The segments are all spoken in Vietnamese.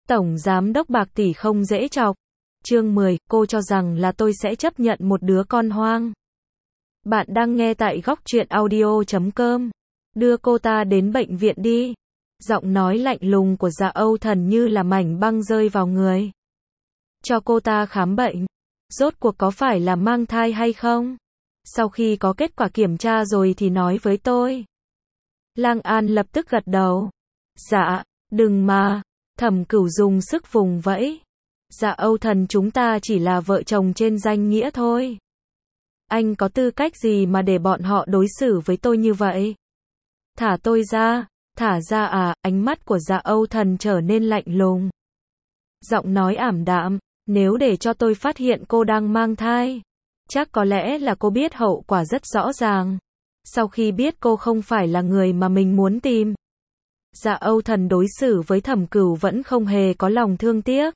Tổng giám đốc Bạc tỷ không dễ chọc. Chương 10, cô cho rằng là tôi sẽ chấp nhận một đứa con hoang. Bạn đang nghe tại góc truyện audio.com. Đưa cô ta đến bệnh viện đi. Giọng nói lạnh lùng của Dạ Âu Thần như là mảnh băng rơi vào người. Cho cô ta khám bệnh. Rốt cuộc có phải là mang thai hay không? Sau khi có kết quả kiểm tra rồi thì nói với tôi. Lang An lập tức gật đầu. Dạ, đừng mà. Thẩm Cửu dùng sức vùng vẫy. Dạ Âu Thần, chúng ta chỉ là vợ chồng trên danh nghĩa thôi. Anh có tư cách gì mà để bọn họ đối xử với tôi như vậy? Thả tôi ra. Thả ra à? Ánh mắt của Dạ Âu Thần trở nên lạnh lùng. Giọng nói ảm đạm. Nếu để cho tôi phát hiện cô đang mang thai, chắc có lẽ là cô biết hậu quả rất rõ ràng. Sau khi biết cô không phải là người mà mình muốn tìm, Dạ Âu Thần đối xử với Thẩm Cửu vẫn không hề có lòng thương tiếc.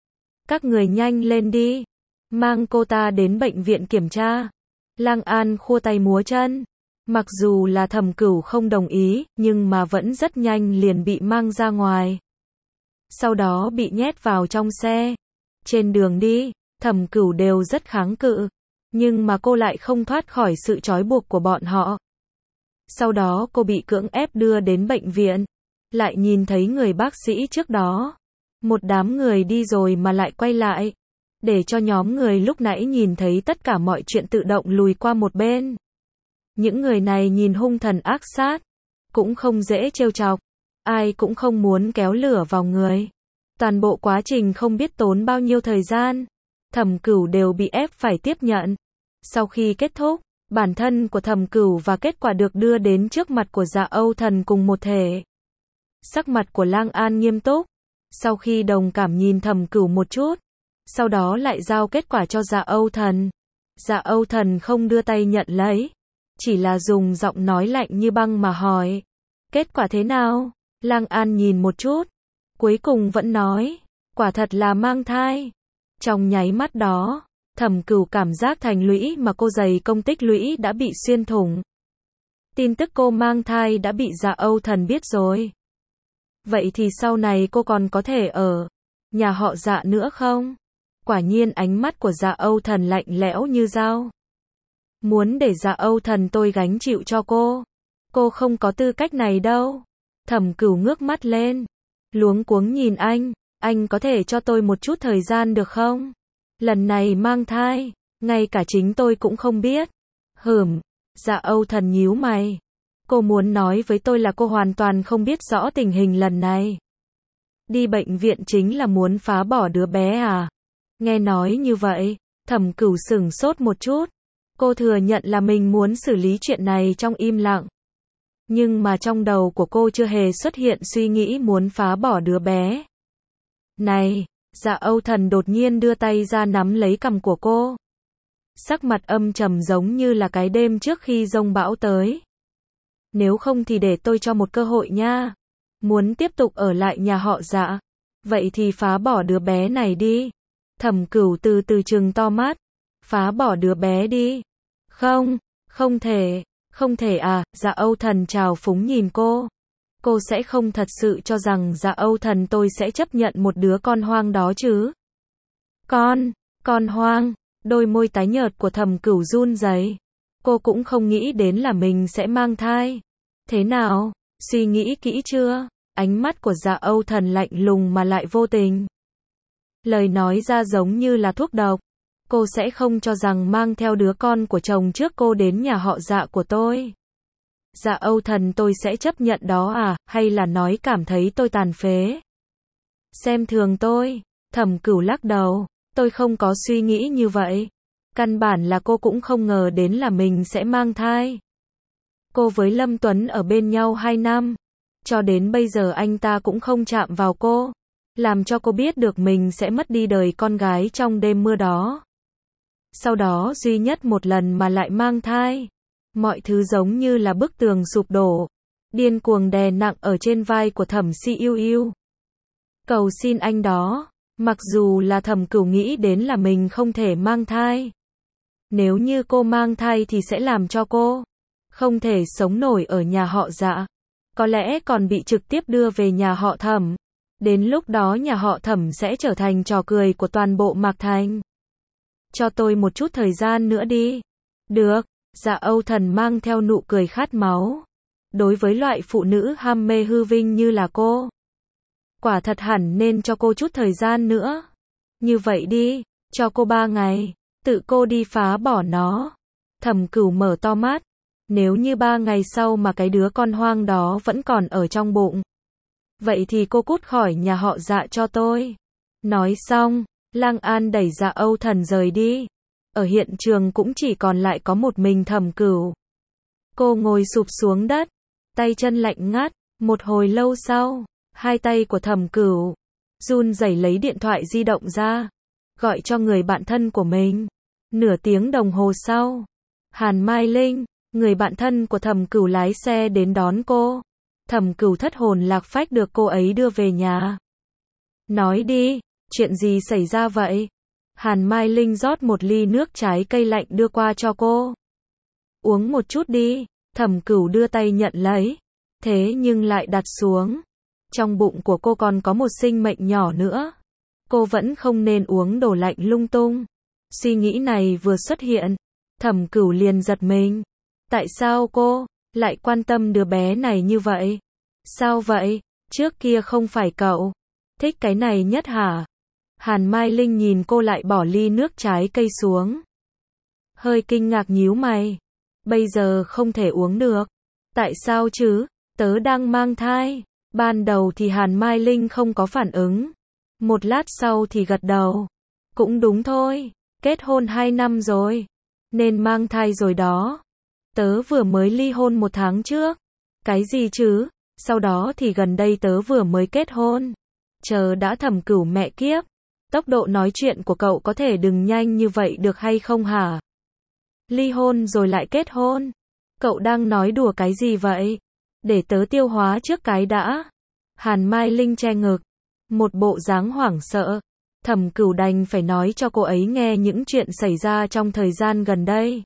Các người nhanh lên đi. Mang cô ta đến bệnh viện kiểm tra. Lang An khua tay múa chân. Mặc dù là Thẩm Cửu không đồng ý, nhưng mà vẫn rất nhanh liền bị mang ra ngoài. Sau đó bị nhét vào trong xe. Trên đường đi, Thẩm Cửu đều rất kháng cự. Nhưng mà cô lại không thoát khỏi sự trói buộc của bọn họ. Sau đó cô bị cưỡng ép đưa đến bệnh viện. Lại nhìn thấy người bác sĩ trước đó. Một đám người đi rồi mà lại quay lại. Để cho nhóm người lúc nãy nhìn thấy tất cả mọi chuyện tự động lùi qua một bên. Những người này nhìn hung thần ác sát. Cũng không dễ trêu chọc. Ai cũng không muốn kéo lửa vào người. Toàn bộ quá trình không biết tốn bao nhiêu thời gian. Thẩm Cửu đều bị ép phải tiếp nhận. Sau khi kết thúc, bản thân của Thẩm Cửu và kết quả được đưa đến trước mặt của Dạ Âu Thần cùng một thể. Sắc mặt của Lang An nghiêm túc. Sau khi đồng cảm nhìn Thẩm Cửu một chút, sau đó lại giao kết quả cho Dạ Âu Thần. Dạ Âu Thần không đưa tay nhận lấy, chỉ là dùng giọng nói lạnh như băng mà hỏi. Kết quả thế nào? Lang An nhìn một chút, cuối cùng vẫn nói, quả thật là mang thai. Trong nháy mắt đó, Thẩm Cửu cảm giác thành lũy mà cô dày công tích lũy đã bị xuyên thủng. Tin tức cô mang thai đã bị Dạ Âu Thần biết rồi. Vậy thì sau này cô còn có thể ở nhà họ Dạ nữa không? Quả nhiên ánh mắt của Dạ Âu Thần lạnh lẽo như dao. Muốn để Dạ Âu Thần tôi gánh chịu cho cô. Cô không có tư cách này đâu. Thẩm Cửu ngước mắt lên. Luống cuống nhìn anh có thể cho tôi một chút thời gian được không? Lần này mang thai, ngay cả chính tôi cũng không biết. Dạ Âu Thần nhíu mày. Cô muốn nói với tôi là cô hoàn toàn không biết rõ tình hình lần này. Đi bệnh viện chính là muốn phá bỏ đứa bé à? Nghe nói như vậy, Thẩm Cửu sửng sốt một chút. Cô thừa nhận là mình muốn xử lý chuyện này trong im lặng. Nhưng mà trong đầu của cô chưa hề xuất hiện suy nghĩ muốn phá bỏ đứa bé. Này, Dạ Âu Thần đột nhiên đưa tay ra nắm lấy cằm của cô. Sắc mặt âm trầm giống như là cái đêm trước khi giông bão tới. Nếu không thì để tôi cho một cơ hội nha. Muốn tiếp tục ở lại nhà họ Dạ, vậy thì phá bỏ đứa bé này đi. Thẩm Cửu từ từ trừng to mắt. Phá bỏ đứa bé đi. Không thể à? Dạ Âu Thần trào phúng nhìn cô. Cô sẽ không thật sự cho rằng Dạ Âu Thần tôi sẽ chấp nhận một đứa con hoang đó chứ? Con hoang? Đôi môi tái nhợt của Thẩm Cửu run rẩy. Cô cũng không nghĩ đến là mình sẽ mang thai. Thế nào? Suy nghĩ kỹ chưa? Ánh mắt của Dạ Âu Thần lạnh lùng mà lại vô tình. Lời nói ra giống như là thuốc độc. Cô sẽ không cho rằng mang theo đứa con của chồng trước cô đến nhà họ Dạ của tôi. Dạ Âu Thần tôi sẽ chấp nhận đó à? Hay là nói cảm thấy tôi tàn phế? Xem thường tôi. Thẩm Cửu lắc đầu. Tôi không có suy nghĩ như vậy. Căn bản là cô cũng không ngờ đến là mình sẽ mang thai. Cô với Lâm Tuấn ở bên nhau 2 năm. Cho đến bây giờ anh ta cũng không chạm vào cô. Làm cho cô biết được mình sẽ mất đi đời con gái trong đêm mưa đó. Sau đó duy nhất một lần mà lại mang thai. Mọi thứ giống như là bức tường sụp đổ. Điên cuồng đè nặng ở trên vai của Thẩm Si Yêu Yêu. Cầu xin anh đó. Mặc dù là Thẩm Cửu nghĩ đến là mình không thể mang thai. Nếu như cô mang thai thì sẽ làm cho cô không thể sống nổi ở nhà họ Dạ. Có lẽ còn bị trực tiếp đưa về nhà họ Thẩm. Đến lúc đó nhà họ Thẩm sẽ trở thành trò cười của toàn bộ Mạc Thành. Cho tôi một chút thời gian nữa đi. Được, Dạ Âu Thần mang theo nụ cười khát máu. Đối với loại phụ nữ ham mê hư vinh như là cô, quả thật hẳn nên cho cô chút thời gian nữa. Như vậy đi, cho cô 3 ngày, tự cô đi phá bỏ nó. Thẩm Cửu mở to mắt. Nếu như 3 ngày sau mà cái đứa con hoang đó vẫn còn ở trong bụng, vậy thì cô cút khỏi nhà họ Dạ cho tôi. Nói xong, Lang An đẩy Dạ Âu Thần rời đi. Ở hiện trường cũng chỉ còn lại có một mình Thẩm Cửu. Cô ngồi sụp xuống đất, tay chân lạnh ngắt. Một hồi lâu sau, hai tay của Thẩm Cửu run rẩy lấy điện thoại di động ra, gọi cho người bạn thân của mình. Nửa tiếng đồng hồ sau, Hàn Mai Linh, người bạn thân của Thẩm Cửu lái xe đến đón cô. Thẩm Cửu thất hồn lạc phách được cô ấy đưa về nhà. Nói đi, chuyện gì xảy ra vậy? Hàn Mai Linh rót một ly nước trái cây lạnh đưa qua cho cô. Uống một chút đi. Thẩm Cửu đưa tay nhận lấy, thế nhưng lại đặt xuống. Trong bụng của cô còn có một sinh mệnh nhỏ nữa. Cô vẫn không nên uống đồ lạnh lung tung. Suy nghĩ này vừa xuất hiện, Thẩm Cửu liền giật mình. Tại sao cô lại quan tâm đứa bé này như vậy? Sao vậy? Trước kia không phải cậu thích cái này nhất hả? Hàn Mai Linh nhìn cô lại bỏ ly nước trái cây xuống. Hơi kinh ngạc nhíu mày. Bây giờ không thể uống được. Tại sao chứ? Tớ đang mang thai. Ban đầu thì Hàn Mai Linh không có phản ứng. Một lát sau thì gật đầu. Cũng đúng thôi. Kết hôn 2 năm rồi. Nên mang thai rồi đó. Tớ vừa mới ly hôn 1 tháng trước. Cái gì chứ? Sau đó thì gần đây tớ vừa mới kết hôn. Chờ đã. Thẩm Cửu mẹ kiếp. Tốc độ nói chuyện của cậu có thể đừng nhanh như vậy được hay không hả? Ly hôn rồi lại kết hôn. Cậu đang nói đùa cái gì vậy? Để tớ tiêu hóa trước cái đã. Hàn Mai Linh che ngực. Một bộ dáng hoảng sợ. Thẩm Cửu đành phải nói cho cô ấy nghe những chuyện xảy ra trong thời gian gần đây.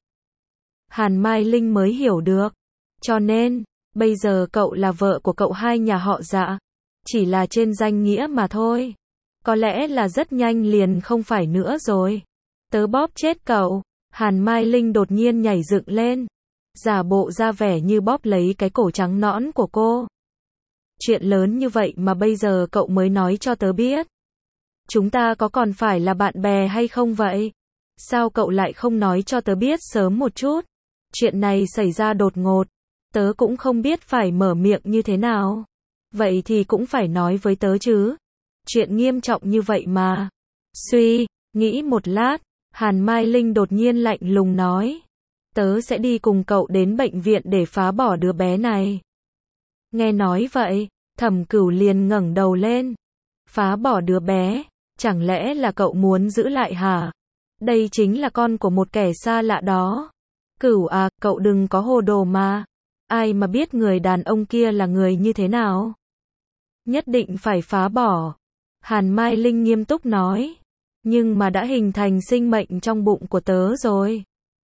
Hàn Mai Linh mới hiểu được. Cho nên, bây giờ cậu là vợ của cậu hai nhà họ Dạ. Chỉ là trên danh nghĩa mà thôi. Có lẽ là rất nhanh liền không phải nữa rồi. Tớ bóp chết cậu. Hàn Mai Linh đột nhiên nhảy dựng lên. Giả bộ ra vẻ như bóp lấy cái cổ trắng nõn của cô. Chuyện lớn như vậy mà bây giờ cậu mới nói cho tớ biết. Chúng ta có còn phải là bạn bè hay không vậy? Sao cậu lại không nói cho tớ biết sớm một chút? Chuyện này xảy ra đột ngột. Tớ cũng không biết phải mở miệng như thế nào. Vậy thì cũng phải nói với tớ chứ. Chuyện nghiêm trọng như vậy mà. Suy nghĩ một lát, Hàn Mai Linh đột nhiên lạnh lùng nói. Tớ sẽ đi cùng cậu đến bệnh viện để phá bỏ đứa bé này. Nghe nói vậy, Thẩm Cửu liền ngẩng đầu lên. Phá bỏ đứa bé? Chẳng lẽ là cậu muốn giữ lại hả? Đây chính là con của một kẻ xa lạ đó. Cửu à, cậu đừng có hồ đồ mà. Ai mà biết người đàn ông kia là người như thế nào? Nhất định phải phá bỏ. Hàn Mai Linh nghiêm túc nói. Nhưng mà đã hình thành sinh mệnh trong bụng của tớ rồi.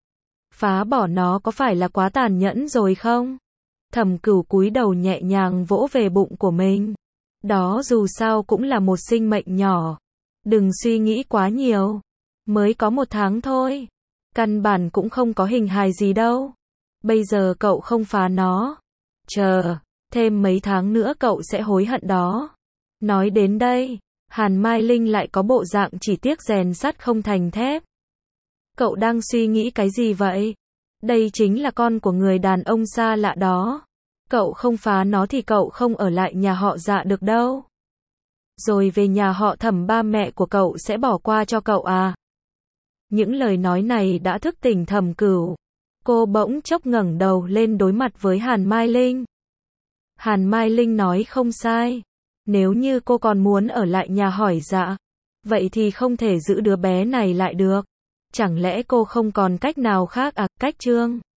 Phá bỏ nó có phải là quá tàn nhẫn rồi không? Thẩm Cửu cúi đầu nhẹ nhàng vỗ về bụng của mình. Đó dù sao cũng là một sinh mệnh nhỏ. Đừng suy nghĩ quá nhiều. Mới có 1 tháng thôi. Căn bản cũng không có hình hài gì đâu. Bây giờ cậu không phá nó. Chờ, thêm mấy tháng nữa cậu sẽ hối hận đó. Nói đến đây, Hàn Mai Linh lại có bộ dạng chỉ tiếc rèn sắt không thành thép. Cậu đang suy nghĩ cái gì vậy? Đây chính là con của người đàn ông xa lạ đó. Cậu không phá nó thì cậu không ở lại nhà họ Dạ được đâu. Rồi về nhà họ Thẩm ba mẹ của cậu sẽ bỏ qua cho cậu à? Những lời nói này đã thức tỉnh Thẩm Cửu. Cô bỗng chốc ngẩng đầu lên đối mặt với Hàn Mai Linh. Hàn Mai Linh nói không sai. Nếu như cô còn muốn ở lại nhà hỏi Dạ, vậy thì không thể giữ đứa bé này lại được. Chẳng lẽ cô không còn cách nào khác à? Cách Trương